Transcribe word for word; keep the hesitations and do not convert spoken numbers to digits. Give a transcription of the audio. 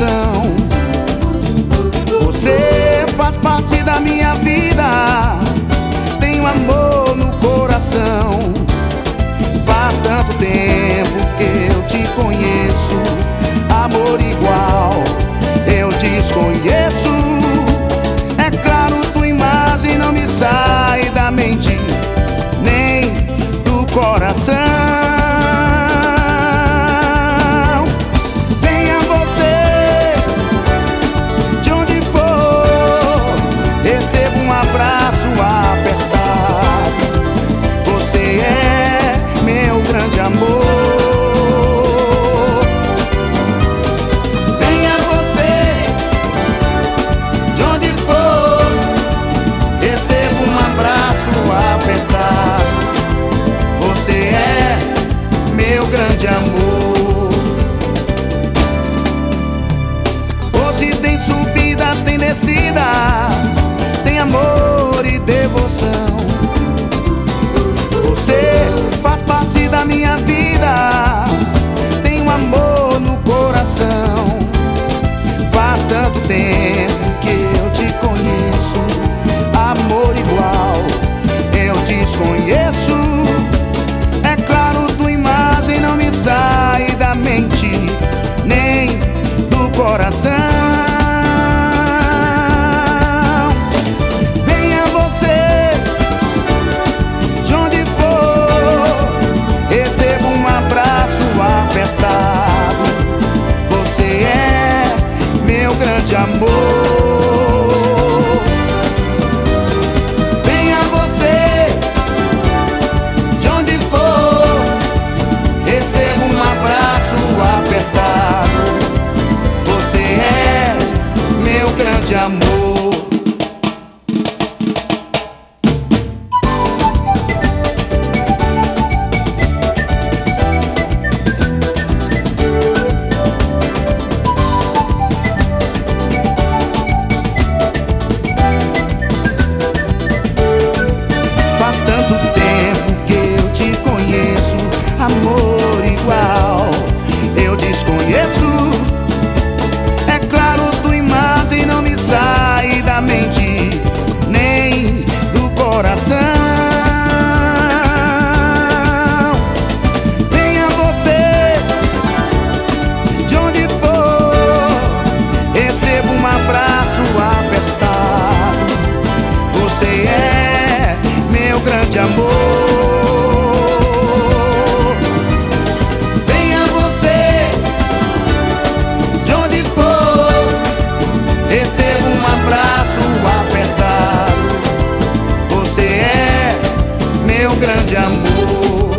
devoção. Você faz parte da minha vida, tenho amor no coração. Faz tanto tempo que eu te conheço, amor igual eu desconheço. É claro, tua imagem não me sai da mente, nem do coração. Venha você, de onde for, receba um abraço apertado. Você é meu grande amor. Venha você, de onde for, receba um abraço apertado. Você é meu grande amor. Hoje tem subida, tem descida, tem amor e devoção. Você faz parte da minha vida, tenho amor no coração. Faz tanto tempo que eu te conheço, amor igual eu desconheço. É claro, tua imagem não me sai da mente, nem do coração. Venha você, de onde for, receba um abraço apertado. Você é meu grande amor. Venha você, de onde for, receba um abraço apertado. Você é meu grande amor. Faz tanto tempo que eu te conheço, amor igual eu desconheço. É claro, tua imagem não me sai da mente, nem do coração. Venha você, de onde for, receba um abraço apertado. Você é meu grande amor. Venha você, de onde for, receba um abraço apertado. Você é meu grande amor.